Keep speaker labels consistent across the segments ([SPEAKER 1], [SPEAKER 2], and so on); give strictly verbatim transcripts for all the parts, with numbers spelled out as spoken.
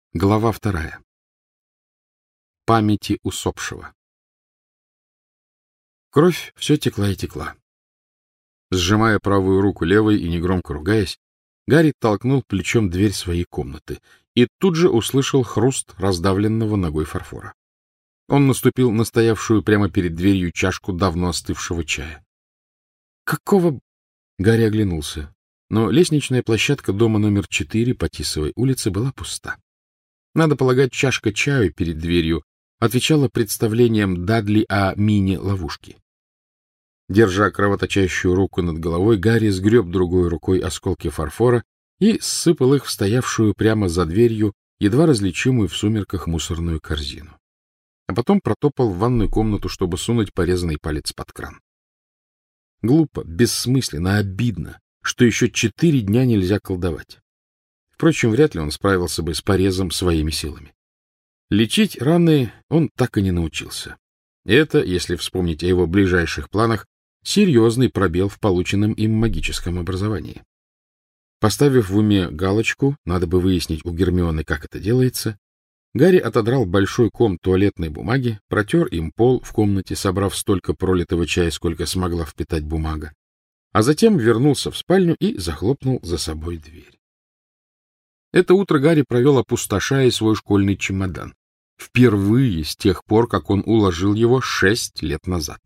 [SPEAKER 1] Глава вторая. Памяти усопшего. Кровь все текла и текла. Сжимая правую руку левой и негромко ругаясь, Гарри толкнул плечом дверь своей комнаты и тут же услышал хруст раздавленного ногой фарфора. Он наступил на стоявшую прямо перед дверью чашку давно остывшего чая. «Какого...» — Гарри оглянулся, но лестничная площадка дома номер четыре по Тисовой улице была пуста. Надо полагать, чашка чаю перед дверью отвечала представлениям Дадли о мини-ловушке. Держа кровоточащую руку над головой, Гарри сгреб другой рукой осколки фарфора и ссыпал их в стоявшую прямо за дверью, едва различимую в сумерках мусорную корзину. А потом протопал в ванную комнату, чтобы сунуть порезанный палец под кран. Глупо, бессмысленно, обидно, что еще четыре дня нельзя колдовать. Впрочем, вряд ли он справился бы с порезом своими силами. Лечить раны он так и не научился. Это, если вспомнить о его ближайших планах, серьезный пробел в полученном им магическом образовании. Поставив в уме галочку, надо бы выяснить у Гермионы, как это делается, Гарри отодрал большой ком туалетной бумаги, протер им пол в комнате, собрав столько пролитого чая, сколько смогла впитать бумага, а затем вернулся в спальню и захлопнул за собой дверь. Это утро Гарри провел, опустошая свой школьный чемодан. Впервые с тех пор, как он уложил его шесть лет назад.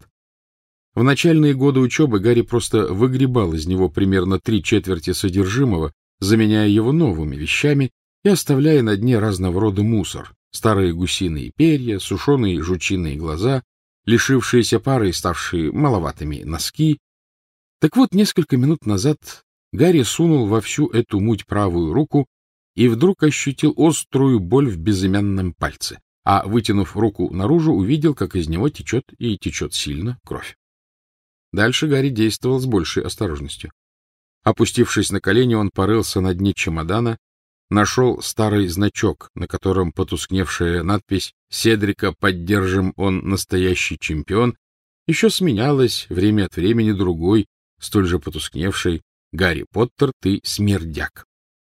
[SPEAKER 1] В начальные годы учебы Гарри просто выгребал из него примерно три четверти содержимого, заменяя его новыми вещами и оставляя на дне разного рода мусор: старые гусиные перья, сушеные жучиные глаза, лишившиеся пары и ставшие маловатыми носки. Так вот, несколько минут назад Гарри сунул во всю эту муть правую руку и вдруг ощутил острую боль в безымянном пальце, а, вытянув руку наружу, увидел, как из него течет, и течет сильно, кровь. Дальше Гарри действовал с большей осторожностью. Опустившись на колени, он порылся на дне чемодана, нашел старый значок, на котором потускневшая надпись «Седрика поддержим, он настоящий чемпион» еще сменялась время от времени другой, столь же потускневшей «Гарри Поттер, ты смердяк».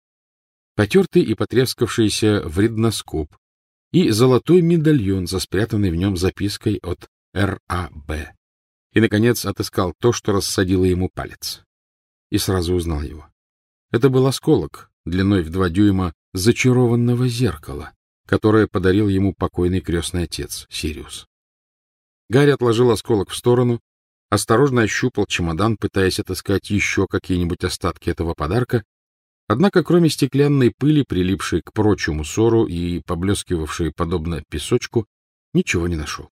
[SPEAKER 1] Потертый и потрескавшийся вредноскоп и золотой медальон со спрятанной в нем запиской от Р А Б. И, наконец, отыскал то, что рассадило ему палец. И сразу узнал его. Это был осколок длиной в два дюйма зачарованного зеркала, которое подарил ему покойный крестный отец Сириус. Гарри отложил осколок в сторону, осторожно ощупал чемодан, пытаясь отыскать еще какие-нибудь остатки этого подарка. Однако, кроме стеклянной пыли, прилипшей к прочему ссору и поблескивавшей подобно песочку, ничего не нашел.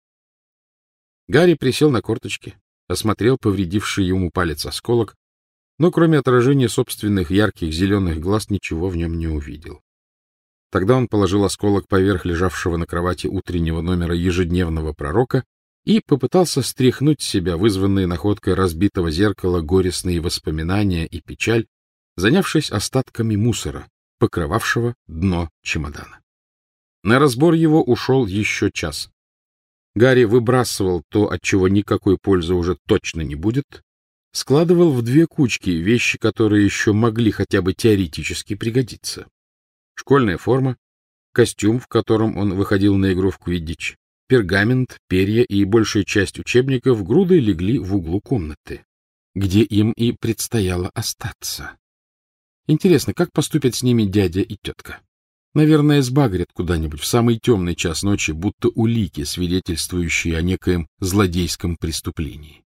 [SPEAKER 1] Гарри присел на корточки, осмотрел повредивший ему палец осколок, но кроме отражения собственных ярких зеленых глаз ничего в нем не увидел. Тогда он положил осколок поверх лежавшего на кровати утреннего номера ежедневного пророка и попытался стряхнуть с себя вызванные находкой разбитого зеркала горестные воспоминания и печаль, занявшись остатками мусора, покрывавшего дно чемодана. На разбор его ушел еще час. Гарри выбрасывал то, от чего никакой пользы уже точно не будет, складывал в две кучки вещи, которые еще могли хотя бы теоретически пригодиться. Школьная форма, костюм, в котором он выходил на игру в квиддич, пергамент, перья и большая часть учебников грудой легли в углу комнаты, где им и предстояло остаться. Интересно, как поступят с ними дядя и тетка? Наверное, сбагрят куда-нибудь в самый темный час ночи, будто улики, свидетельствующие о некоем злодейском преступлении.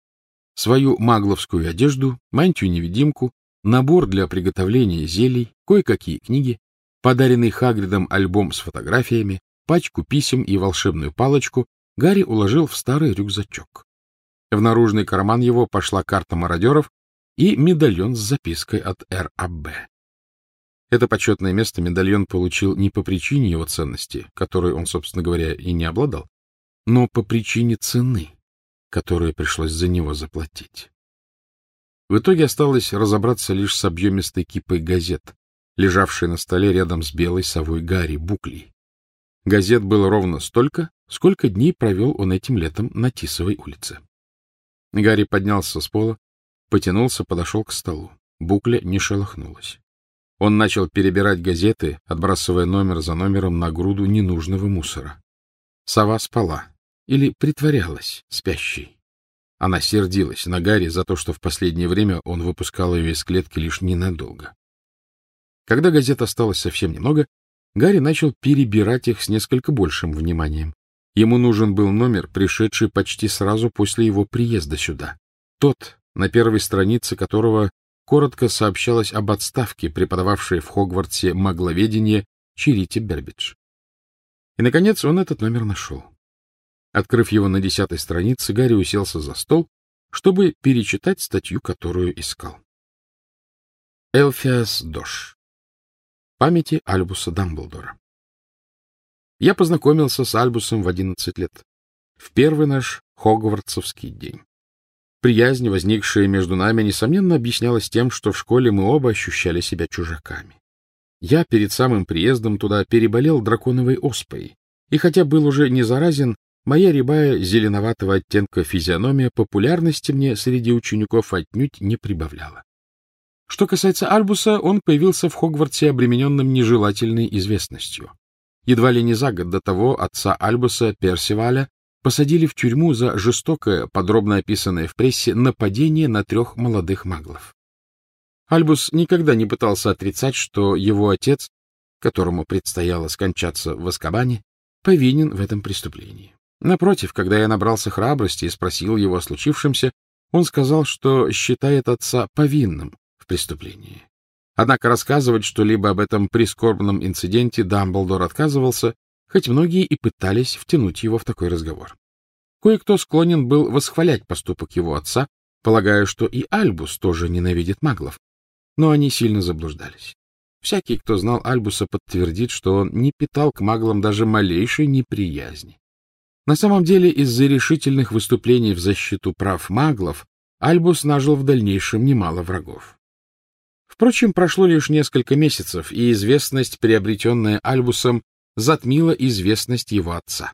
[SPEAKER 1] Свою магловскую одежду, мантию-невидимку, набор для приготовления зелий, кое-какие книги, подаренный Хагридом альбом с фотографиями, пачку писем и волшебную палочку Гарри уложил в старый рюкзачок. В наружный карман его пошла карта мародеров и медальон с запиской от Р А Б. Это почетное место медальон получил не по причине его ценности, которой он, собственно говоря, и не обладал, но по причине цены, которую пришлось за него заплатить. В итоге осталось разобраться лишь с объемистой кипой газет, лежавшей на столе рядом с белой совой Гарри Буклей. Газет было ровно столько, сколько дней провел он этим летом на Тисовой улице. Гарри поднялся с пола, потянулся, подошел к столу. Букля не шелохнулась. Он начал перебирать газеты, отбрасывая номер за номером на груду ненужного мусора. Сова спала или притворялась спящей. Она сердилась на Гарри за то, что в последнее время он выпускал ее из клетки лишь ненадолго. Когда газет осталось совсем немного, Гарри начал перебирать их с несколько большим вниманием. Ему нужен был номер, пришедший почти сразу после его приезда сюда. Тот, на первой странице которого коротко сообщалось об отставке, преподававшей в Хогвартсе магловедение Чирите Бербидж. И, наконец, он этот номер нашел. Открыв его на десятой странице, Гарри уселся за стол, чтобы перечитать статью, которую искал. Элфиас Дош. Памяти Альбуса Дамблдора. Я познакомился с Альбусом в одиннадцать лет, в первый наш хогвартсовский день. Приязнь, возникшая между нами, несомненно, объяснялась тем, что в школе мы оба ощущали себя чужаками. Я перед самым приездом туда переболел драконовой оспой, и хотя был уже не заразен, моя рябая зеленоватого оттенка физиономия популярности мне среди учеников отнюдь не прибавляла. Что касается Альбуса, он появился в Хогвартсе обремененным нежелательной известностью. Едва ли не за год до того отца Альбуса, Персиваля, посадили в тюрьму за жестокое, подробно описанное в прессе, нападение на трех молодых маглов. Альбус никогда не пытался отрицать, что его отец, которому предстояло скончаться в Азкабане, повинен в этом преступлении. Напротив, когда я набрался храбрости и спросил его о случившемся, он сказал, что считает отца повинным в преступлении. Однако рассказывать что-либо об этом прискорбном инциденте Дамблдор отказывался, хоть многие и пытались втянуть его в такой разговор. Кое-кто склонен был восхвалять поступок его отца, полагая, что и Альбус тоже ненавидит маглов, но они сильно заблуждались. Всякий, кто знал Альбуса, подтвердит, что он не питал к маглам даже малейшей неприязни. На самом деле, из-за решительных выступлений в защиту прав маглов Альбус нажил в дальнейшем немало врагов. Впрочем, прошло лишь несколько месяцев, и известность, приобретенная Альбусом, затмила известность его отца.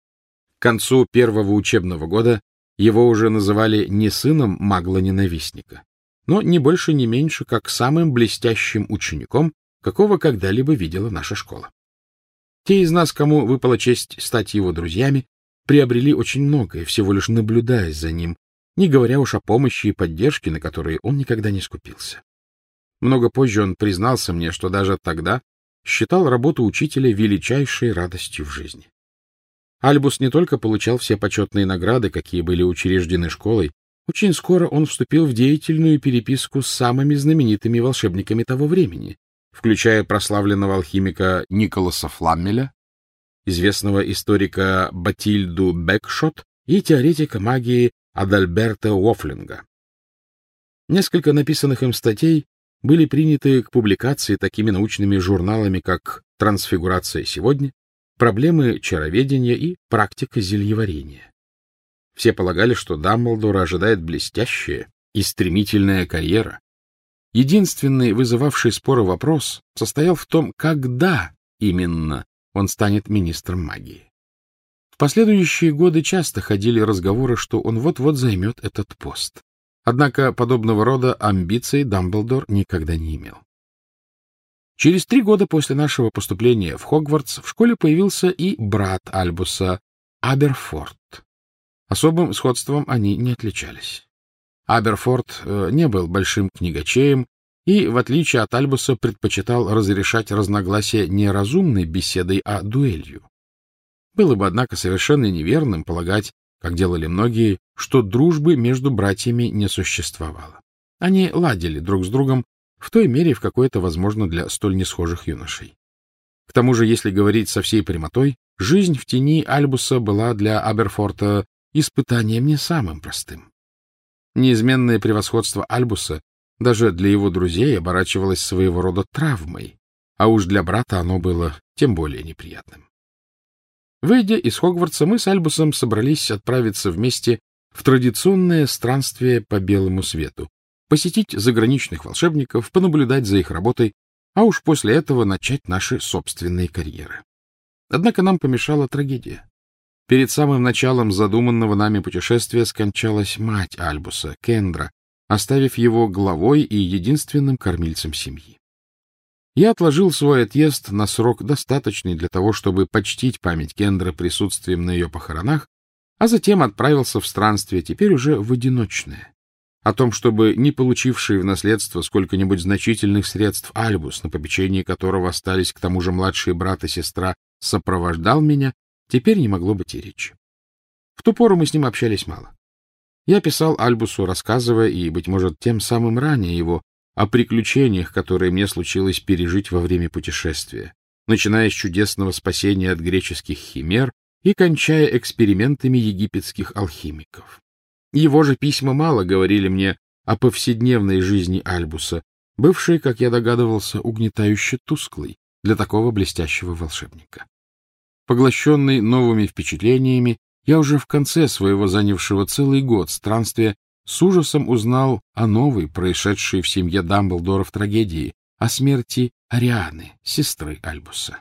[SPEAKER 1] К концу первого учебного года его уже называли не сыном магла-ненавистника, но не больше, не меньше, как самым блестящим учеником, какого когда-либо видела наша школа. Те из нас, кому выпала честь стать его друзьями, приобрели очень многое, всего лишь наблюдая за ним, не говоря уж о помощи и поддержке, на которые он никогда не скупился. Много позже он признался мне, что даже тогда считал работу учителя величайшей радостью в жизни. Альбус не только получал все почетные награды, какие были учреждены школой, очень скоро он вступил в деятельную переписку с самыми знаменитыми волшебниками того времени, включая прославленного алхимика Николаса Фламмеля, известного историка Батильду Бекшот и теоретика магии Адальберта Уофлинга. Несколько написанных им статей были приняты к публикации такими научными журналами, как «Трансфигурация сегодня», «Проблемы чароведения» и «Практика зельеварения». Все полагали, что Дамблдора ожидает блестящая и стремительная карьера. Единственный вызывавший споры вопрос состоял в том, когда именно он станет министром магии. В последующие годы часто ходили разговоры, что он вот-вот займет этот пост. Однако подобного рода амбиций Дамблдор никогда не имел. Через три года после нашего поступления в Хогвартс в школе появился и брат Альбуса, Аберфорд. Особым сходством они не отличались. Аберфорд э, не был большим книгачеем и, в отличие от Альбуса, предпочитал разрешать разногласия не разумной беседой, а дуэлью. Было бы, однако, совершенно неверным полагать, как делали многие, что дружбы между братьями не существовало. Они ладили друг с другом в той мере, в какой это возможно для столь несхожих юношей. К тому же, если говорить со всей прямотой, жизнь в тени Альбуса была для Аберфорта испытанием не самым простым. Неизменное превосходство Альбуса даже для его друзей оборачивалось своего рода травмой, а уж для брата оно было тем более неприятным. Выйдя из Хогвартса, мы с Альбусом собрались отправиться вместе в традиционное странствие по белому свету, посетить заграничных волшебников, понаблюдать за их работой, а уж после этого начать наши собственные карьеры. Однако нам помешала трагедия. Перед самым началом задуманного нами путешествия скончалась мать Альбуса, Кендра, оставив его главой и единственным кормильцем семьи. Я отложил свой отъезд на срок, достаточный для того, чтобы почтить память Кендры присутствием на ее похоронах, а затем отправился в странствие, теперь уже в одиночное. О том, чтобы не получивший в наследство сколько-нибудь значительных средств Альбус, на попечении которого остались к тому же младшие брат и сестра, сопровождал меня, теперь не могло быть и речи. В ту пору мы с ним общались мало. Я писал Альбусу, рассказывая, и, быть может, тем самым ранее его, о приключениях, которые мне случилось пережить во время путешествия, начиная с чудесного спасения от греческих химер и кончая экспериментами египетских алхимиков. Его же письма мало говорили мне о повседневной жизни Альбуса, бывшей, как я догадывался, угнетающе тусклой для такого блестящего волшебника. Поглощенный новыми впечатлениями, я уже в конце своего занявшего целый год странствия с ужасом узнал о новой, происшедшей в семье Дамблдоров трагедии, о смерти Арианы, сестры Альбуса.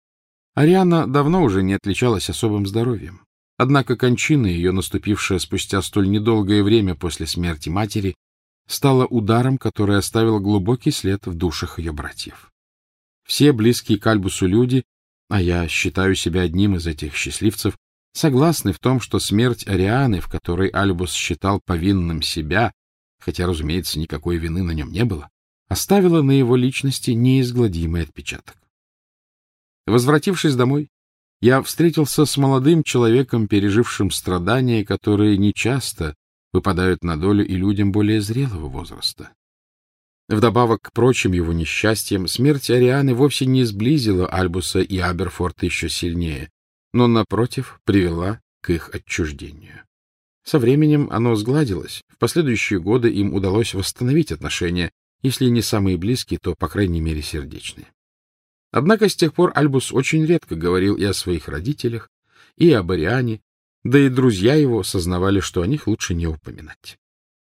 [SPEAKER 1] Ариана давно уже не отличалась особым здоровьем. Однако кончина ее, наступившая спустя столь недолгое время после смерти матери, стала ударом, который оставил глубокий след в душах ее братьев. Все близкие к Альбусу люди, а я считаю себя одним из этих счастливцев, согласны в том, что смерть Арианы, в которой Альбус считал повинным себя, хотя, разумеется, никакой вины на нем не было, оставила на его личности неизгладимый отпечаток. Возвратившись домой, я встретился с молодым человеком, пережившим страдания, которые нечасто выпадают на долю и людям более зрелого возраста. Вдобавок к прочим его несчастьям, смерть Арианы вовсе не сблизила Альбуса и Аберфорта еще сильнее, но, напротив, привела к их отчуждению. Со временем оно сгладилось. В последующие годы им удалось восстановить отношения, если не самые близкие, то, по крайней мере, сердечные. Однако с тех пор Альбус очень редко говорил и о своих родителях, и об Ариане, да и друзья его сознавали, что о них лучше не упоминать.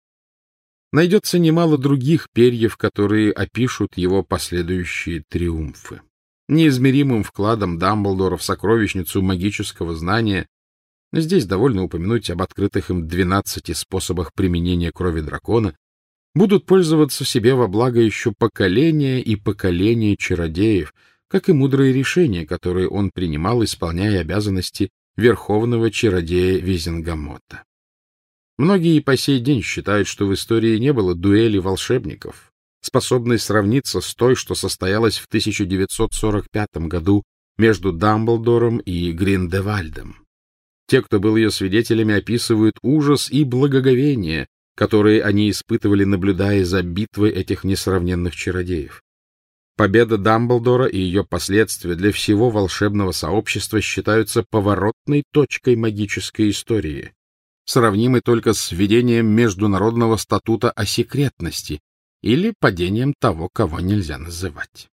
[SPEAKER 1] Найдется немало других перьев, которые опишут его последующие триумфы. Неизмеримым вкладом Дамблдора в сокровищницу магического знания здесь довольно упомянуть об открытых им двенадцати способах применения крови дракона, будут пользоваться себе во благо еще поколения и поколения чародеев, как и мудрые решения, которые он принимал, исполняя обязанности верховного чародея Визенгамота. Многие и по сей день считают, что в истории не было дуэли волшебников, способной сравниться с той, что состоялась в тысяча девятьсот сорок пятом году между Дамблдором и Гриндевальдом. Те, кто был ее свидетелями, описывают ужас и благоговение, которые они испытывали, наблюдая за битвой этих несравненных чародеев. Победа Дамблдора и ее последствия для всего волшебного сообщества считаются поворотной точкой магической истории, сравнимой только с введением международного статута о секретности или падением того, кого нельзя называть.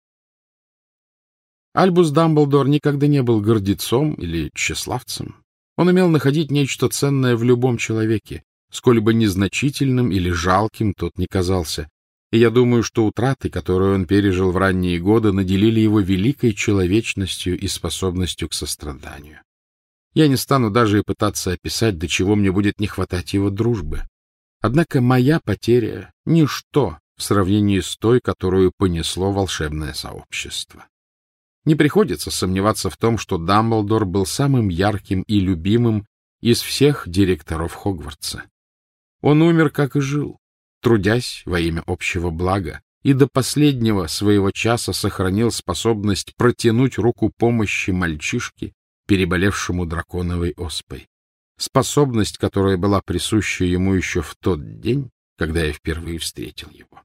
[SPEAKER 1] Альбус Дамблдор никогда не был гордецом или тщеславцем. Он умел находить нечто ценное в любом человеке, сколь бы незначительным или жалким тот ни казался, и я думаю, что утраты, которые он пережил в ранние годы, наделили его великой человечностью и способностью к состраданию. Я не стану даже и пытаться описать, до чего мне будет не хватать его дружбы. Однако моя потеря — ничто в сравнении с той, которую понесло волшебное сообщество. Не приходится сомневаться в том, что Дамблдор был самым ярким и любимым из всех директоров Хогвартса. Он умер, как и жил, трудясь во имя общего блага, и до последнего своего часа сохранил способность протянуть руку помощи мальчишке, переболевшему драконовой оспой. Способность, которая была присуща ему еще в тот день, когда я впервые встретил его.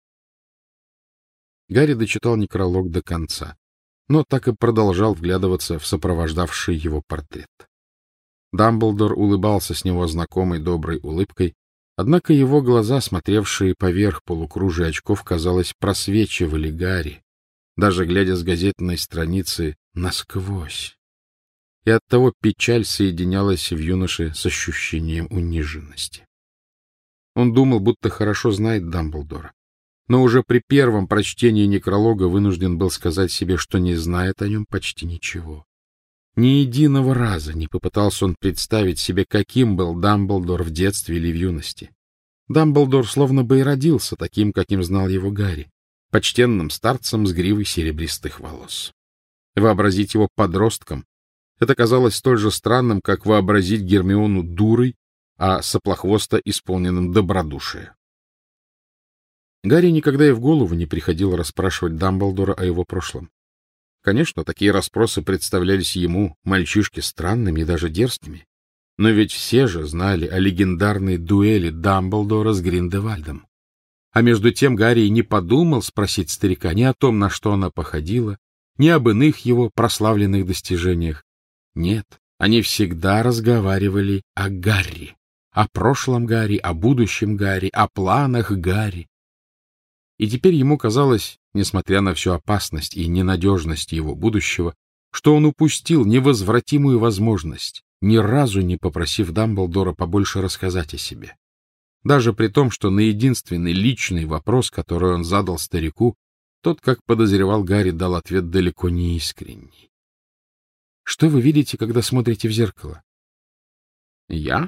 [SPEAKER 1] Гарри дочитал некролог до конца, но так и продолжал вглядываться в сопровождавший его портрет. Дамблдор улыбался с него знакомой доброй улыбкой, однако его глаза, смотревшие поверх полукружия очков, казалось, просвечивали Гарри, даже глядя с газетной страницы насквозь. И оттого печаль соединялась в юноше с ощущением униженности. Он думал, будто хорошо знает Дамблдора, но уже при первом прочтении некролога вынужден был сказать себе, что не знает о нем почти ничего. Ни единого раза не попытался он представить себе, каким был Дамблдор в детстве или в юности. Дамблдор словно бы и родился таким, каким знал его Гарри. почтенным старцем с гривой серебристых волос. Вообразить его подростком — это казалось столь же странным, как вообразить Гермиону дурой, а Соплохвоста исполненным добродушия. Гарри никогда и в голову не приходило расспрашивать Дамблдора о его прошлом. Конечно, такие расспросы представлялись ему, мальчишке, странными и даже дерзкими. Но ведь все же знали о легендарной дуэли Дамблдора с Гриндевальдом. А между тем Гарри не подумал спросить старика ни о том, на что она походила, ни об иных его прославленных достижениях. Нет, они всегда разговаривали о Гарри, о прошлом Гарри, о будущем Гарри, о планах Гарри. И теперь ему казалось, несмотря на всю опасность и ненадежность его будущего, что он упустил невозвратимую возможность, ни разу не попросив Дамблдора побольше рассказать о себе. Даже при том, что на единственный личный вопрос, который он задал старику, тот, как подозревал Гарри, дал ответ далеко не искренний. — Что вы видите, когда смотрите в зеркало? — Я?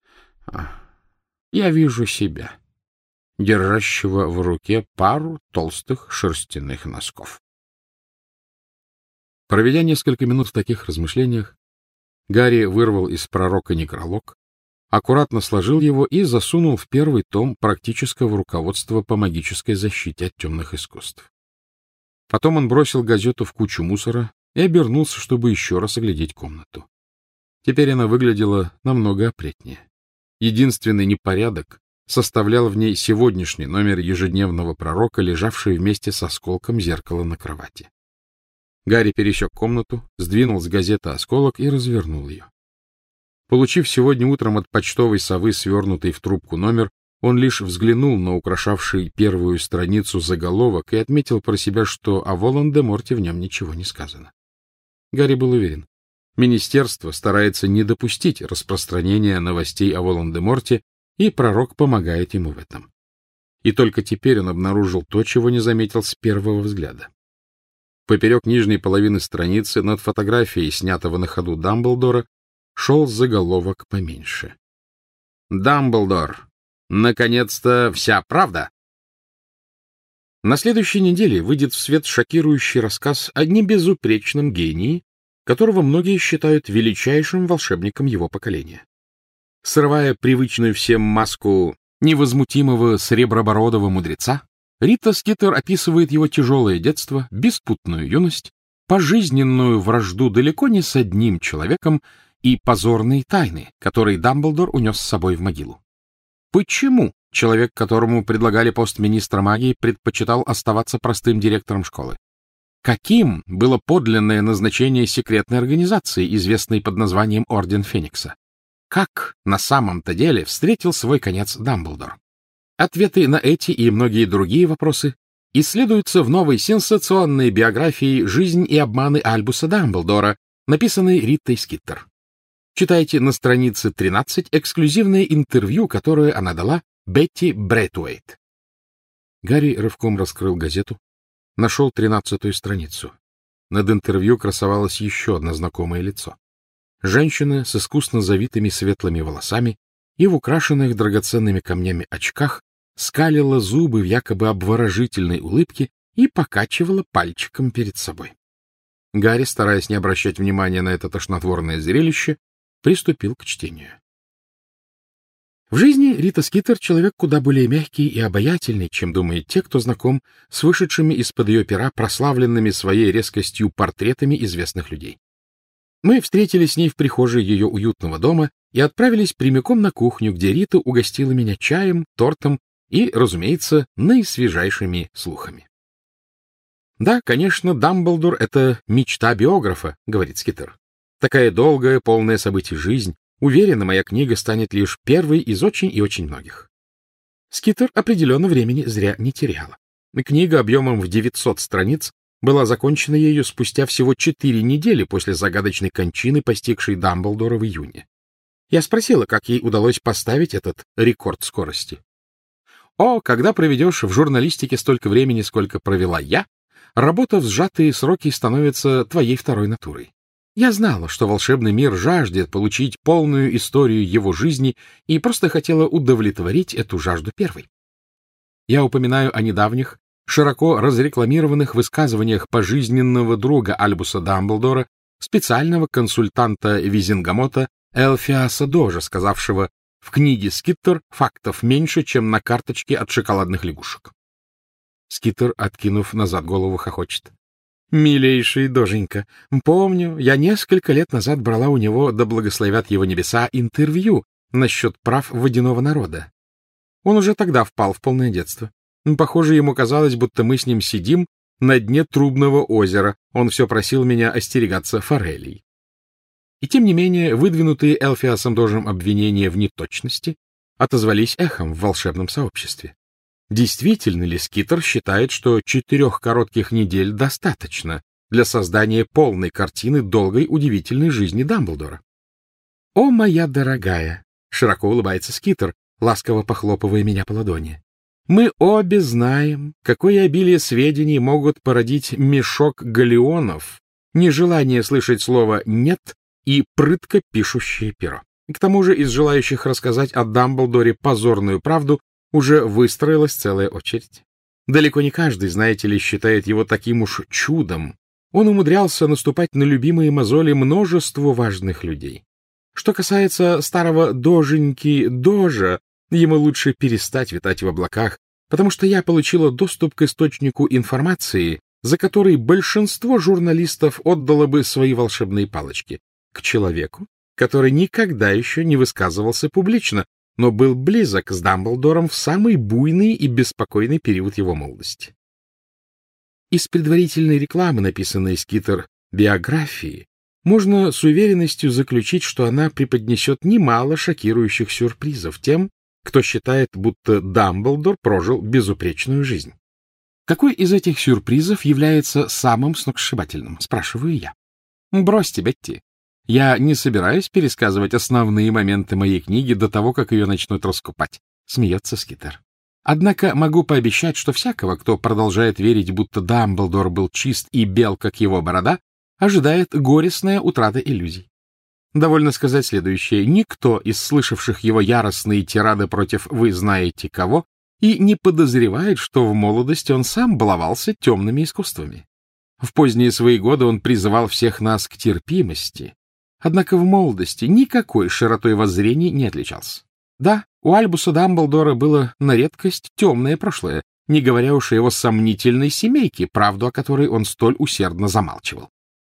[SPEAKER 1] Я вижу себя, держащего в руке пару толстых шерстяных носков. Проведя несколько минут в таких размышлениях, Гарри вырвал из пророка некролог, аккуратно сложил его и засунул в первый том практического руководства по магической защите от темных искусств. Потом он бросил газету в кучу мусора и обернулся, чтобы еще раз оглядеть комнату. Теперь она выглядела намного опрятнее. Единственный непорядок составлял в ней сегодняшний номер ежедневного пророка, лежавший вместе с осколком зеркала на кровати. Гарри пересек комнату, сдвинул с газеты осколок и развернул ее. Получив сегодня утром от почтовой совы свернутый в трубку номер, он лишь взглянул на украшавший первую страницу заголовок и отметил про себя, что о Волан-де-Морте в нем ничего не сказано. Гарри был уверен. Министерство старается не допустить распространения новостей о Волан-де-Морте, и пророк помогает ему в этом. И только теперь он обнаружил то, чего не заметил с первого взгляда. Поперек нижней половины страницы над фотографией, снятого на ходу Дамблдора, шел заголовок поменьше. «Дамблдор! Наконец-то вся правда!» На следующей неделе выйдет в свет шокирующий рассказ о небезупречном гении, которого многие считают величайшим волшебником его поколения. Срывая привычную всем маску невозмутимого сребробородого мудреца, Рита Скитер описывает его тяжелое детство, беспутную юность, пожизненную вражду далеко не с одним человеком и позорные тайны, которые Дамблдор унес с собой в могилу. Почему человек, которому предлагали пост министра магии, предпочитал оставаться простым директором школы? Каким было подлинное назначение секретной организации, известной под названием Орден Феникса? Как на самом-то деле встретил свой конец Дамблдор? Ответы на эти и многие другие вопросы исследуются в новой сенсационной биографии «Жизнь и обманы Альбуса Дамблдора», написанной Ритой Скитер. Читайте на странице тринадцать эксклюзивное интервью, которое она дала Бетти Брэйтуэйт. Гарри рывком раскрыл газету, нашел тринадцатую страницу. Над интервью красовалось еще одно знакомое лицо. Женщина с искусно завитыми светлыми волосами и в украшенных драгоценными камнями очках скалила зубы в якобы обворожительной улыбке и покачивала пальчиком перед собой. Гарри, стараясь не обращать внимания на это тошнотворное зрелище, приступил к чтению. В жизни Рита Скитер человек куда более мягкий и обаятельный, чем думают те, кто знаком с вышедшими из-под ее пера прославленными своей резкостью портретами известных людей. Мы встретились с ней в прихожей ее уютного дома и отправились прямиком на кухню, где Рита угостила меня чаем, тортом и, разумеется, наисвежайшими слухами. «Да, конечно, Дамблдор — это мечта биографа», — говорит Скитер. «Такая долгая, полная событий жизнь. Уверена, моя книга станет лишь первой из очень и очень многих». Скитер определенно времени зря не теряла. Книга объемом в девятьсот страниц была закончена ею спустя всего четыре недели после загадочной кончины, постигшей Дамблдора в июне. Я спросила, как ей удалось поставить этот рекорд скорости. «О, когда проведешь в журналистике столько времени, сколько провела я, работа в сжатые сроки становится твоей второй натурой. Я знала, что волшебный мир жаждет получить полную историю его жизни и просто хотела удовлетворить эту жажду первой. Я упоминаю о недавних широко разрекламированных высказываниях пожизненного друга Альбуса Дамблдора, специального консультанта Визенгамота Элфиаса Дожа, сказавшего: в книге Скиттер фактов меньше, чем на карточке от шоколадных лягушек. Скиттер, откинув назад голову, хохочет. «Милейший Доженька, помню, я несколько лет назад брала у него, да благословят его небеса, интервью насчет прав водяного народа. Он уже тогда впал в полное детство. Похоже, ему казалось, будто мы с ним сидим на дне трубного озера. Он все просил меня остерегаться форелей». И тем не менее, выдвинутые Элфиасом Дожем обвинения в неточности отозвались эхом в волшебном сообществе. Действительно ли Скиттер считает, что четырех коротких недель достаточно для создания полной картины долгой удивительной жизни Дамблдора? «О, моя дорогая!» — широко улыбается Скиттер, ласково похлопывая меня по ладони. «Мы обе знаем, какое обилие сведений могут породить мешок галеонов, нежелание слышать слово «нет» и прытко пишущее перо. К тому же из желающих рассказать о Дамблдоре позорную правду уже выстроилась целая очередь. Далеко не каждый, знаете ли, считает его таким уж чудом. Он умудрялся наступать на любимые мозоли множеству важных людей. Что касается старого Доженьки Дожа, ему лучше перестать витать в облаках, потому что я получила доступ к источнику информации, за который большинство журналистов отдало бы свои волшебные палочки, к человеку, который никогда еще не высказывался публично, но был близок с Дамблдором в самый буйный и беспокойный период его молодости. Из предварительной рекламы, написанной Скиттер биографии, можно с уверенностью заключить, что она преподнесет немало шокирующих сюрпризов тем, кто считает, будто Дамблдор прожил безупречную жизнь. Какой из этих сюрпризов является самым сногсшибательным, спрашиваю я. Бросьте, Бетти. Я не собираюсь пересказывать основные моменты моей книги до того, как ее начнут раскупать, — смеется Скиттер. Однако могу пообещать, что всякого, кто продолжает верить, будто Дамблдор был чист и бел, как его борода, ожидает горестная утрата иллюзий. Довольно сказать следующее. Никто из слышавших его яростные тирады против «вы знаете кого» и не подозревает, что в молодости он сам баловался темными искусствами. В поздние свои годы он призывал всех нас к терпимости, однако в молодости никакой широтой воззрений не отличался. Да, у Альбуса Дамблдора было на редкость темное прошлое, не говоря уж о его сомнительной семейке, правду о которой он столь усердно замалчивал.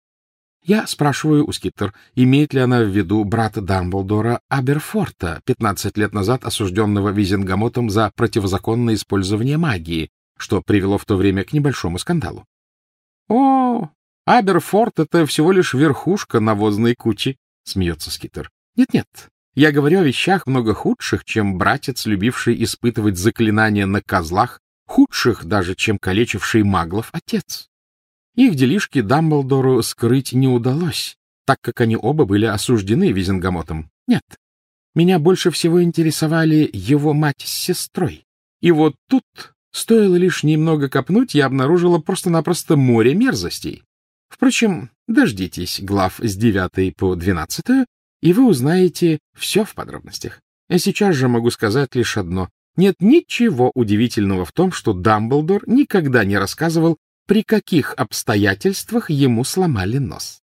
[SPEAKER 1] Я спрашиваю у Скиттер, имеет ли она в виду брата Дамблдора Аберфорта, пятнадцать лет назад осужденного Визенгамотом за противозаконное использование магии, что привело в то время к небольшому скандалу. — О, Аберфорт — это всего лишь верхушка навозной кучи, — смеется Скиттер. Нет, — Нет-нет, я говорю о вещах много худших, чем братец, любивший испытывать заклинания на козлах, худших даже, чем калечивший маглов отец. Их делишки Дамблдору скрыть не удалось, так как они оба были осуждены Визенгамотом. Нет, меня больше всего интересовали его мать с сестрой. И вот тут, стоило лишь немного копнуть, я обнаружила просто-напросто море мерзостей. Впрочем, дождитесь глав с девятой по двенадцатую, и вы узнаете все в подробностях. А сейчас же могу сказать лишь одно. Нет ничего удивительного в том, что Дамблдор никогда не рассказывал, при каких обстоятельствах ему сломали нос.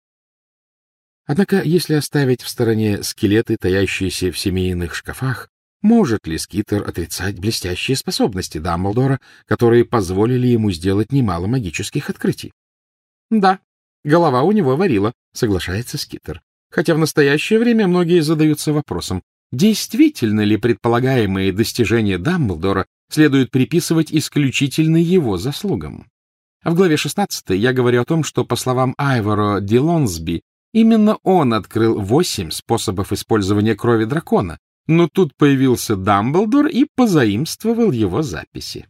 [SPEAKER 1] Однако, если оставить в стороне скелеты, таящиеся в семейных шкафах, может ли Скиттер отрицать блестящие способности Дамблдора, которые позволили ему сделать немало магических открытий? Да, голова у него варила, соглашается Скиттер. Хотя в настоящее время многие задаются вопросом, действительно ли предполагаемые достижения Дамблдора следует приписывать исключительно его заслугам. В главе шестнадцатой я говорю о том, что, по словам Айвора Ди Лонсби, именно он открыл восемь способов использования крови дракона, но тут появился Дамблдор и позаимствовал его записи.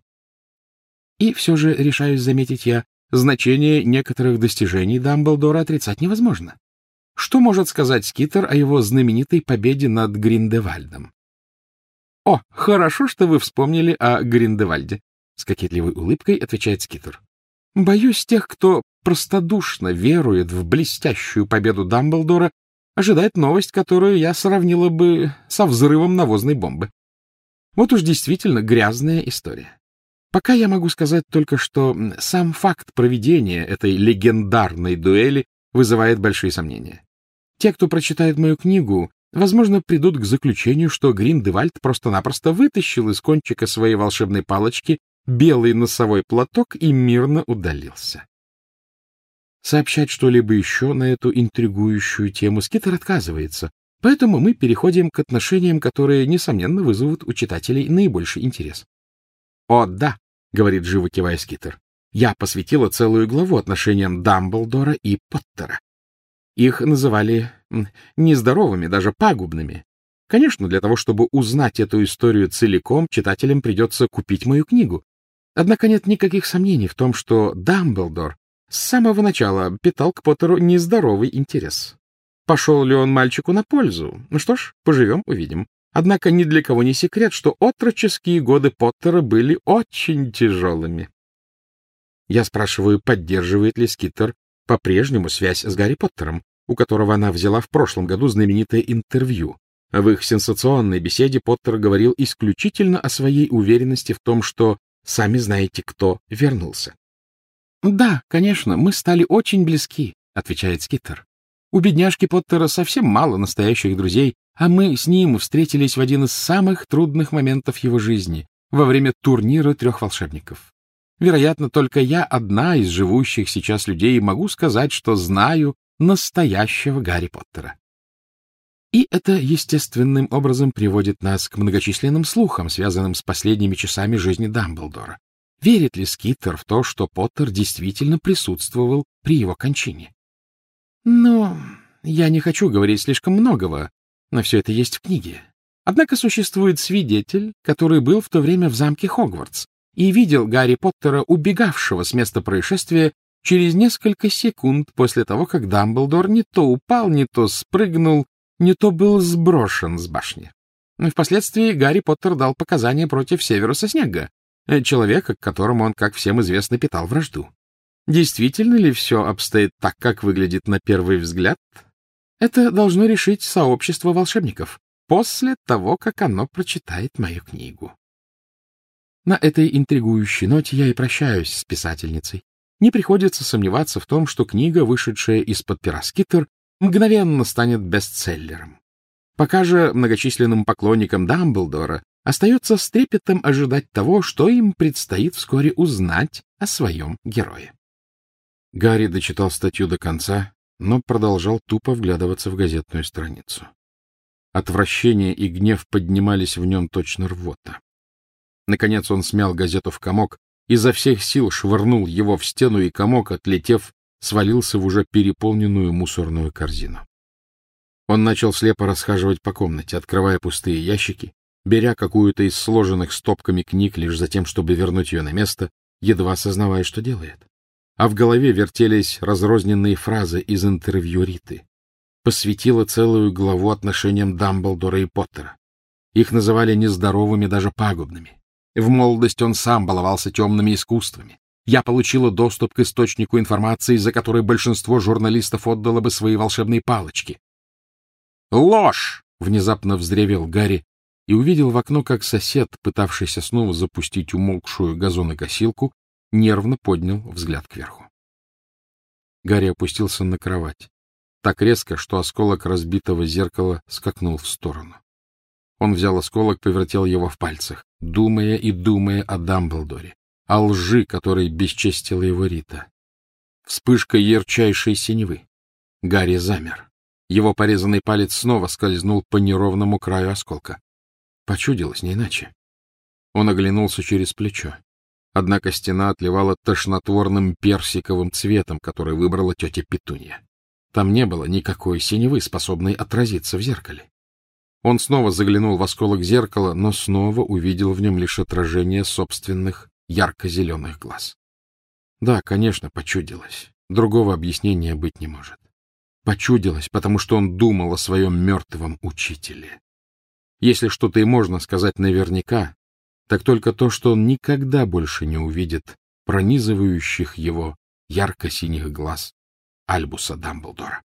[SPEAKER 1] И все же, решаюсь заметить я, значение некоторых достижений Дамблдора отрицать невозможно. Что может сказать Скиттер о его знаменитой победе над Гриндевальдом? — О, хорошо, что вы вспомнили о Гриндевальде, — с кокетливой улыбкой отвечает Скиттер. — Боюсь, тех, кто простодушно верует в блестящую победу Дамблдора, ожидает новость, которую я сравнила бы со взрывом навозной бомбы. Вот уж действительно грязная история.
[SPEAKER 2] Пока я могу сказать только, что сам факт проведения этой легендарной дуэли вызывает большие сомнения. Те, кто прочитает мою книгу, возможно, придут к заключению, что Гриндевальд просто-напросто вытащил из кончика своей волшебной палочки белый носовой платок и мирно удалился. Сообщать что-либо еще на эту интригующую тему Скиттер отказывается, поэтому мы переходим к отношениям, которые, несомненно, вызовут у читателей наибольший интерес. — О, да, — говорит живо кивая Скиттер, — я посвятила целую главу отношениям Дамблдора и Поттера. Их называли нездоровыми, даже пагубными. Конечно, для того, чтобы узнать эту историю целиком, читателям придется купить мою книгу. Однако нет никаких сомнений в том, что Дамблдор с самого начала питал к Поттеру нездоровый интерес. Пошел ли он мальчику на пользу? Ну что ж, поживем, увидим. Однако ни для кого не секрет, что отроческие годы Поттера были очень тяжелыми. Я спрашиваю, поддерживает ли Скиттер по-прежнему связь с Гарри Поттером, у которого она взяла в прошлом году знаменитое интервью. В их сенсационной беседе Поттер говорил исключительно о своей уверенности в том, что «сами знаете, кто вернулся». — Да, конечно, мы стали очень близки, — отвечает Скиттер. У бедняжки Поттера совсем мало настоящих друзей, а мы с ним встретились в один из самых трудных моментов его жизни, во время турнира трех волшебников. Вероятно, только я одна из живущих сейчас людей могу сказать, что знаю настоящего Гарри Поттера. И это естественным образом приводит нас к многочисленным слухам, связанным с последними часами жизни Дамблдора. Верит ли Скиттер в то, что Поттер действительно присутствовал при его кончине? Ну, я не хочу говорить слишком многого, но все это есть в книге. Однако существует свидетель, который был в то время в замке Хогвартс и видел Гарри Поттера, убегавшего с места происшествия через несколько секунд после того, как Дамблдор не то упал, не то спрыгнул, не то был сброшен с башни. Впоследствии Гарри Поттер дал показания против Северуса Снегга, человека, к которому он, как всем известно, питал вражду. Действительно ли все обстоит так, как выглядит на первый взгляд? Это должно решить сообщество волшебников после того, как оно прочитает мою книгу. На этой интригующей ноте я и прощаюсь с писательницей. Не приходится сомневаться в том, что книга, вышедшая из-под пера Скиттер, мгновенно станет бестселлером. Пока же многочисленным поклонникам Дамблдора остается с трепетом ожидать того, что им предстоит вскоре узнать о своем герое. Гарри дочитал статью до конца, но продолжал тупо вглядываться в газетную страницу. Отвращение и гнев поднимались в нем точно рвота. Наконец он смял газету в комок, изо всех сил швырнул его в стену, и комок, отлетев, свалился в уже переполненную мусорную корзину. Он начал слепо расхаживать по комнате, открывая пустые ящики, беря какую-то из сложенных стопками книг лишь за тем, чтобы вернуть ее на место, едва сознавая, что делает. А в голове вертелись разрозненные фразы из интервью Риты. Посвятила целую главу отношениям Дамблдора и Поттера. Их называли нездоровыми, даже пагубными. В молодости он сам баловался темными искусствами. Я получила доступ к источнику информации, за который большинство журналистов отдало бы свои волшебные палочки. «Ложь!» — внезапно взревел Гарри и увидел в окно, как сосед, пытавшийся снова запустить умолкшую газонокосилку, нервно поднял взгляд кверху. Гарри опустился на кровать так резко, что осколок разбитого зеркала скакнул в сторону. Он взял осколок, повертел его в пальцах, думая и думая о Дамблдоре, о лжи, которой бесчестила его Рита. Вспышка ярчайшей синевы. Гарри замер. Его порезанный палец снова скользнул по неровному краю осколка. Почудилось не иначе. Он оглянулся через плечо. Однако стена отливала тошнотворным персиковым цветом, который выбрала тетя Петунья. Там не было никакой синевы, способной отразиться в зеркале. Он снова заглянул в осколок зеркала, но снова увидел в нем лишь отражение собственных ярко-зеленых глаз. Да, конечно, почудилось. Другого объяснения быть не может. Почудилось, потому что он думал о своем мертвом учителе. Если что-то и можно сказать наверняка, так только то, что он никогда больше не увидит пронизывающих его ярко-синих глаз Альбуса Дамблдора.